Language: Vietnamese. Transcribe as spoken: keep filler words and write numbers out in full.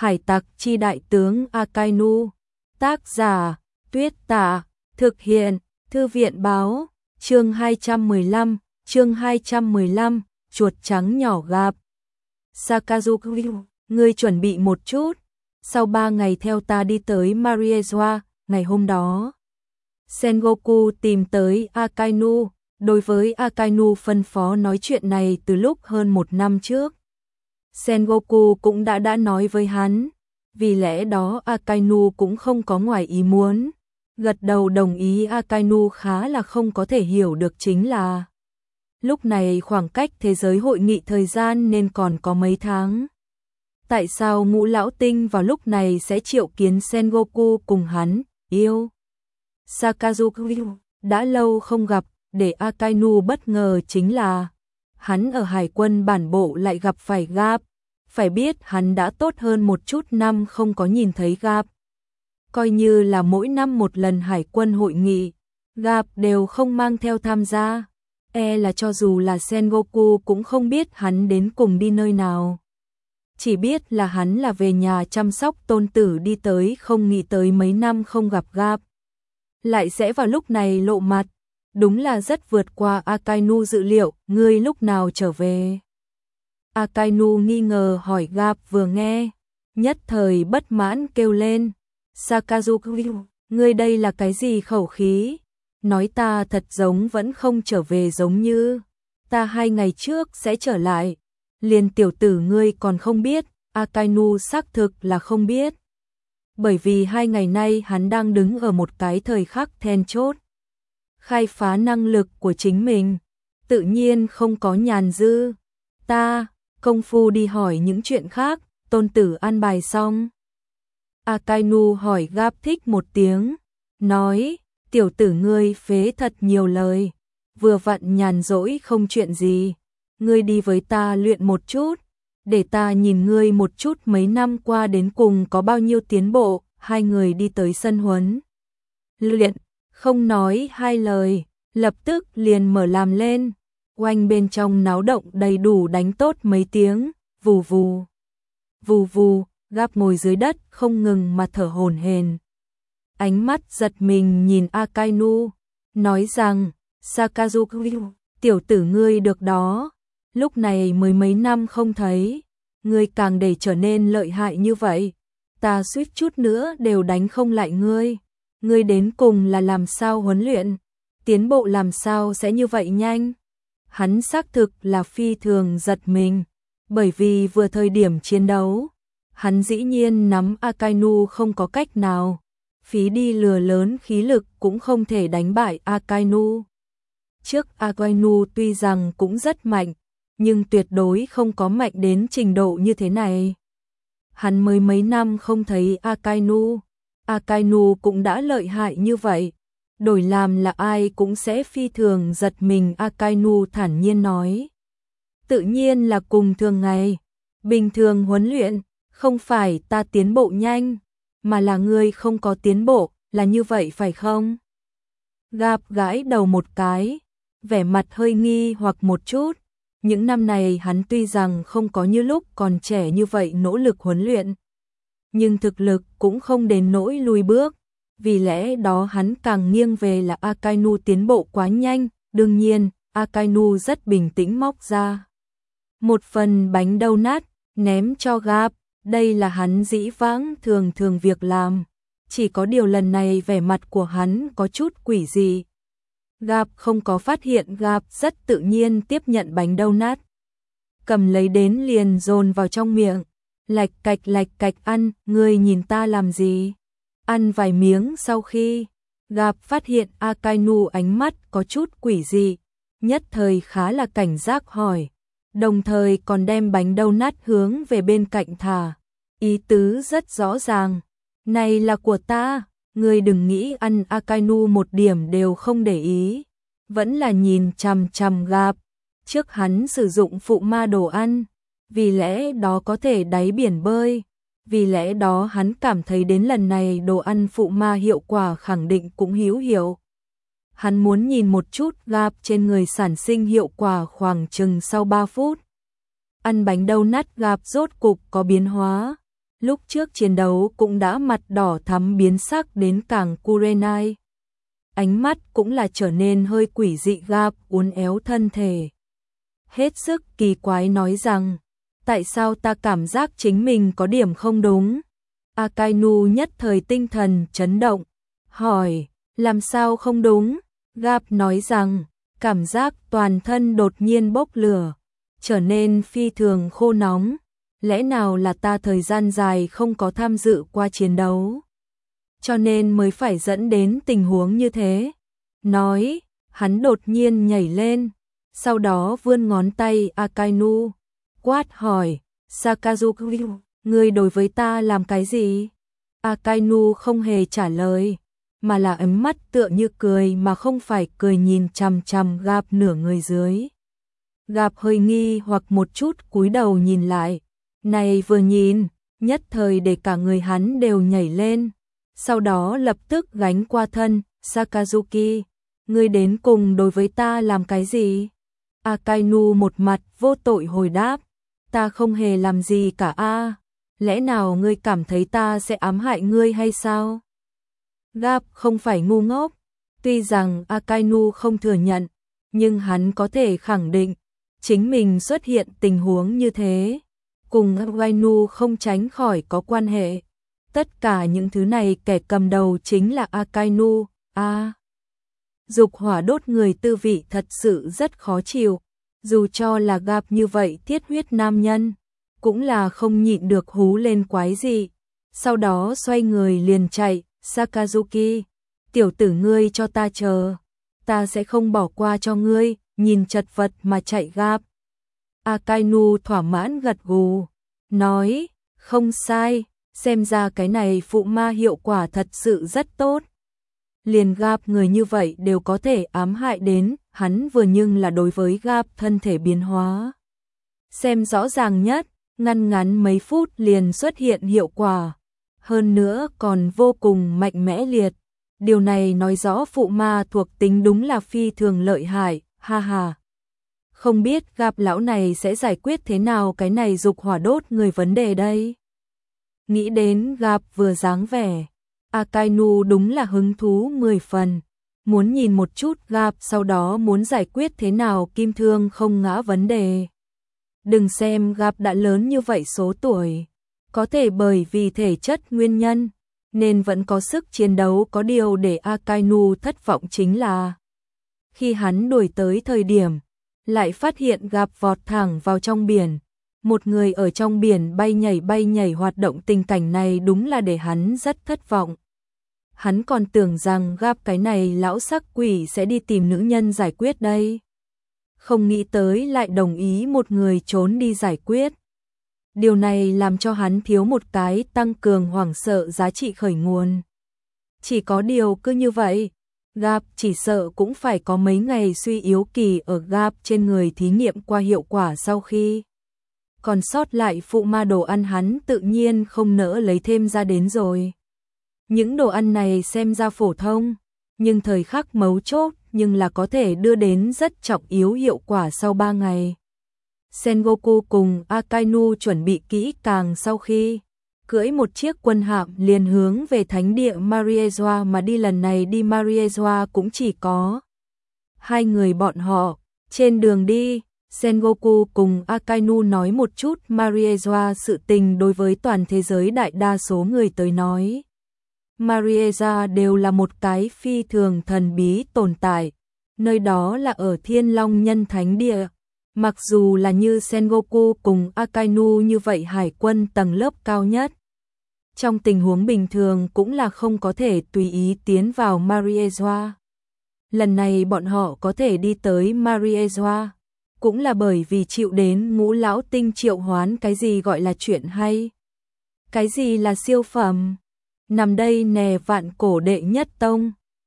Hải tặc chi đại tướng Akainu. Tác giả Tuyết Tạ. Thực hiện Thư viện báo. Chương hai trăm mười lăm. Chương hai trăm mười lăm. Chuột trắng nhỏ gặp. Sakazuki, ngươi chuẩn bị một chút. Sau ba ngày theo ta đi tới Mariewa, ngày hôm đó Sengoku tìm tới Akainu. Đối với Akainu phân phó nói chuyện này từ lúc hơn một năm trước. Sengoku cũng đã đã nói với hắn, vì lẽ đó Akainu cũng không có ngoài ý muốn. Gật đầu đồng ý. Akainu khá là không có thể hiểu được chính là lúc này khoảng cách thế giới hội nghị thời gian nên còn có mấy tháng. Tại sao Ngũ Lão Tinh vào lúc này sẽ triệu kiến Sengoku cùng hắn, yêu? Sakazuki, đã lâu không gặp, để Akainu bất ngờ chính là hắn ở hải quân bản bộ lại gặp phải Gap. Phải biết hắn đã tốt hơn một chút năm không có nhìn thấy Gap. Coi như là mỗi năm một lần hải quân hội nghị, Gap đều không mang theo tham gia. E là cho dù là Sengoku cũng không biết hắn đến cùng đi nơi nào. Chỉ biết là hắn là về nhà chăm sóc tôn tử đi tới, không nghĩ tới mấy năm không gặp Gap lại sẽ vào lúc này lộ mặt. Đúng là rất vượt qua Akainu dự liệu. Ngươi lúc nào trở về? Akainu nghi ngờ hỏi. Gap vừa nghe, nhất thời bất mãn kêu lên. Sakazuki, ngươi đây là cái gì khẩu khí? Nói ta thật giống vẫn không trở về giống như ta hai ngày trước sẽ trở lại. Liền tiểu tử ngươi còn không biết. Akainu xác thực là không biết. Bởi vì hai ngày nay hắn đang đứng ở một cái thời khắc then chốt. Khai phá năng lực của chính mình. Tự nhiên không có nhàn dư. Ta, công phu đi hỏi những chuyện khác. Tôn tử an bài xong. Akainu hỏi Gap thích một tiếng. Nói, tiểu tử ngươi phế thật nhiều lời. Vừa vặn nhàn rỗi không chuyện gì. Ngươi đi với ta luyện một chút. Để ta nhìn ngươi một chút mấy năm qua đến cùng có bao nhiêu tiến bộ. Hai người đi tới sân huấn luyện, không nói hai lời, lập tức liền mở làm lên. Oanh bên trong náo động đầy đủ đánh tốt mấy tiếng. Vù vù, vù vù. Gap ngồi dưới đất không ngừng mà thở hổn hển. Ánh mắt giật mình nhìn Akainu, nói rằng, Sakazuki, tiểu tử ngươi được đó. Lúc này mới mấy năm không thấy, ngươi càng để trở nên lợi hại như vậy. Ta suýt chút nữa đều đánh không lại ngươi. Ngươi đến cùng là làm sao huấn luyện? Tiến bộ làm sao sẽ như vậy nhanh? Hắn xác thực là phi thường giật mình. Bởi vì vừa thời điểm chiến đấu, hắn dĩ nhiên nắm Akainu không có cách nào. Phí đi lừa lớn khí lực cũng không thể đánh bại Akainu. Trước Akainu tuy rằng cũng rất mạnh, nhưng tuyệt đối không có mạnh đến trình độ như thế này. Hắn mới mấy năm không thấy Akainu. Akainu cũng đã lợi hại như vậy. Đổi làm là ai cũng sẽ phi thường giật mình. Akainu thản nhiên nói. Tự nhiên là cùng thường ngày. Bình thường huấn luyện, không phải ta tiến bộ nhanh, mà là ngươi không có tiến bộ, là như vậy phải không? Gap gãi đầu một cái, vẻ mặt hơi nghi hoặc một chút. Những năm này hắn tuy rằng không có như lúc còn trẻ như vậy nỗ lực huấn luyện, nhưng thực lực cũng không đến nỗi lùi bước. Vì lẽ đó hắn càng nghiêng về là Akainu tiến bộ quá nhanh. Đương nhiên, Akainu rất bình tĩnh móc ra một phần bánh donut, ném cho Gap. Đây là hắn dĩ vãng thường thường việc làm. Chỉ có điều lần này vẻ mặt của hắn có chút quỷ dị. Gap không có phát hiện. Gap rất tự nhiên tiếp nhận bánh donut, cầm lấy đến liền dồn vào trong miệng, lạch cạch lạch cạch ăn. Ngươi nhìn ta làm gì? Ăn vài miếng sau khi Gap phát hiện Akainu ánh mắt có chút quỷ dị, nhất thời khá là cảnh giác hỏi, đồng thời còn đem bánh donut hướng về bên cạnh thả. Ý tứ rất rõ ràng, này là của ta, ngươi đừng nghĩ ăn. Akainu một điểm đều không để ý, vẫn là nhìn chằm chằm Gap. Trước hắn sử dụng phụ ma đồ ăn, vì lẽ đó có thể đáy biển bơi. Vì lẽ đó hắn cảm thấy đến lần này đồ ăn phụ ma hiệu quả khẳng định cũng hữu hiệu. Hắn muốn nhìn một chút Gap trên người sản sinh hiệu quả khoảng chừng sau ba phút. Ăn bánh donut Gap rốt cục có biến hóa. lúc trước chiến đấu cũng đã mặt đỏ thắm biến sắc đến càng Kurenai. Ánh mắt cũng là trở nên hơi quỷ dị, Gap uốn éo thân thể. Hết sức kỳ quái nói rằng, tại sao ta cảm giác chính mình có điểm không đúng? Akainu nhất thời tinh thần chấn động, hỏi, làm sao không đúng? Gap nói rằng, cảm giác toàn thân đột nhiên bốc lửa, trở nên phi thường khô nóng. Lẽ nào là ta thời gian dài không có tham dự qua chiến đấu, cho nên mới phải dẫn đến tình huống như thế? Nói, hắn đột nhiên nhảy lên, sau đó vươn ngón tay Akainu, quát hỏi, Sakazuki, ngươi đối với ta làm cái gì? Akainu không hề trả lời, mà là ánh mắt tựa như cười mà không phải cười nhìn chằm chằm Gap nửa người dưới. Gap hơi nghi hoặc một chút cúi đầu nhìn lại, này vừa nhìn, nhất thời để cả người hắn đều nhảy lên, sau đó lập tức gánh qua thân, Sakazuki, ngươi đến cùng đối với ta làm cái gì? Akainu một mặt vô tội hồi đáp, ta không hề làm gì cả a, lẽ nào ngươi cảm thấy ta sẽ ám hại ngươi hay sao? Gap không phải ngu ngốc, tuy rằng Akainu không thừa nhận, nhưng hắn có thể khẳng định, chính mình xuất hiện tình huống như thế, cùng Akainu không tránh khỏi có quan hệ. Tất cả những thứ này kẻ cầm đầu chính là Akainu, a. À, dục hỏa đốt người tư vị thật sự rất khó chịu, dù cho là Gap như vậy thiết huyết nam nhân, cũng là không nhịn được hú lên quái dị, sau đó xoay người liền chạy, Sakazuki, tiểu tử ngươi cho ta chờ, ta sẽ không bỏ qua cho ngươi, nhìn chật vật mà chạy Gap. Akainu thỏa mãn gật gù, nói, không sai, xem ra cái này phụ ma hiệu quả thật sự rất tốt. Liền Gap người như vậy đều có thể ám hại đến, hắn vừa nhưng là đối với Gap thân thể biến hóa. Xem rõ ràng nhất, ngăn ngắn mấy phút liền xuất hiện hiệu quả, hơn nữa còn vô cùng mạnh mẽ liệt. Điều này nói rõ phụ ma thuộc tính đúng là phi thường lợi hại, ha ha. Không biết Gap lão này sẽ giải quyết thế nào cái này dục hỏa đốt người vấn đề đây? Nghĩ đến Gap vừa dáng vẻ, Akainu đúng là hứng thú mười phần, muốn nhìn một chút Gap sau đó muốn giải quyết thế nào kim thương không ngã vấn đề. Đừng xem Gap đã lớn như vậy số tuổi, có thể bởi vì thể chất nguyên nhân, nên vẫn có sức chiến đấu, có điều để Akainu thất vọng chính là khi hắn đuổi tới thời điểm, lại phát hiện Gap vọt thẳng vào trong biển. Một người ở trong biển bay nhảy bay nhảy hoạt động, tình cảnh này đúng là để hắn rất thất vọng. Hắn còn tưởng rằng Gap cái này lão sắc quỷ sẽ đi tìm nữ nhân giải quyết đây. Không nghĩ tới lại đồng ý một người trốn đi giải quyết. Điều này làm cho hắn thiếu một cái tăng cường hoảng sợ giá trị khởi nguồn. Chỉ có điều cứ như vậy, Gap chỉ sợ cũng phải có mấy ngày suy yếu kỳ ở Gap trên người thí nghiệm qua hiệu quả sau khi còn sót lại phụ ma đồ ăn hắn tự nhiên không nỡ lấy thêm ra đến rồi. Những đồ ăn này xem ra phổ thông, nhưng thời khắc mấu chốt nhưng là có thể đưa đến rất trọng yếu hiệu quả sau ba ngày. Sengoku cùng Akainu chuẩn bị kỹ càng sau khi cưỡi một chiếc quân hạm liền hướng về thánh địa Mariejoa mà đi. Lần này đi Mariejoa cũng chỉ có hai người bọn họ. Trên đường đi, Sengoku cùng Akainu nói một chút Mariejoa sự tình. Đối với toàn thế giới đại đa số người tới nói, Mariejoa đều là một cái phi thường thần bí tồn tại. Nơi đó là ở Thiên Long Nhân Thánh Địa. Mặc dù là như Sengoku cùng Akainu như vậy hải quân tầng lớp cao nhất, trong tình huống bình thường cũng là không có thể tùy ý tiến vào Mariejoa. Lần này bọn họ có thể đi tới Mariejoa, cũng là bởi vì chịu đến Ngũ Lão Tinh triệu hoán. Cái gì gọi là chuyện hay? Cái gì là siêu phẩm? Nằm đây nè, vạn cổ đệ nhất tông.